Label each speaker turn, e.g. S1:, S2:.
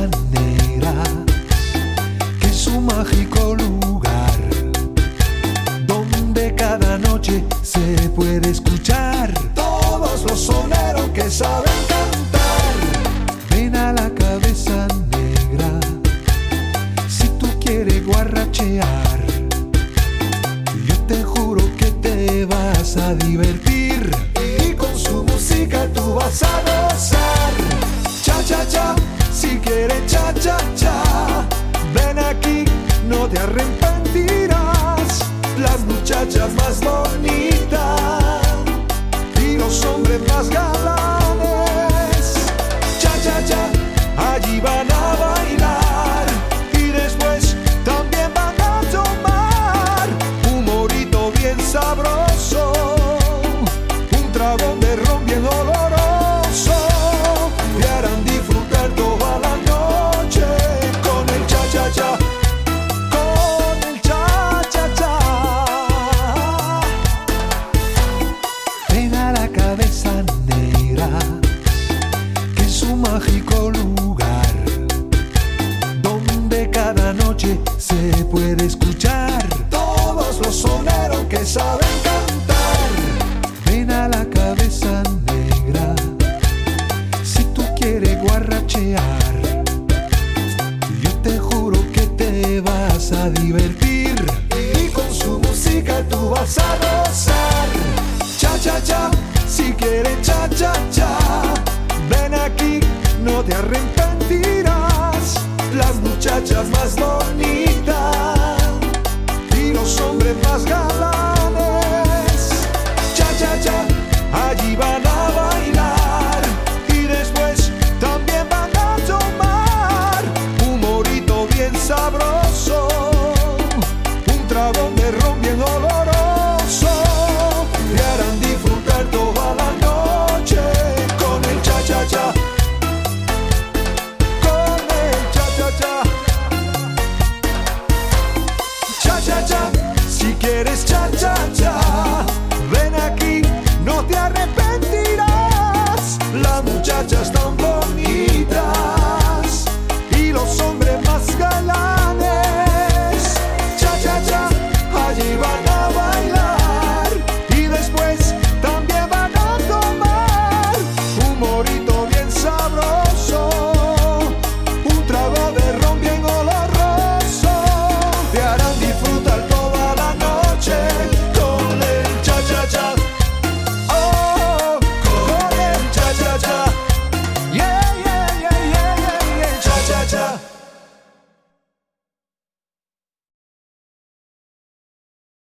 S1: cabeza negra, que es un mágico lugar donde cada noche se puede escuchar todos los soneros que saben cantar. Ven a la cabeza negra si tú quieres guarrachear. Yo te juro que te vas a divertir y con su música tú vas a gozar. Cha cha cha, si quieres cha cha cha, ven aquí, no te arrepentirás. Las muchachas más bonitas y los hombres más galanes. Cha cha cha, allí van a bailar y después también van a tomar un morito bien sabroso, un tragón de ron bien oloroso, y harán disfrutar toda la noche con el cha cha cha. Con el cha cha cha. Ven a la cabeza negra, que es un mágico lugar donde cada noche se puede escuchar todos los soneros que saben cantar. Ven a la cabeza negra si tú quieres guarrachear. Yo te juro que te vas a divertir y con su música tú vas a gozar. Cha cha cha, si quieres cha cha cha, ven aquí, no te arrepentirás. Las muchachas más bonitas y los hombres más grandes.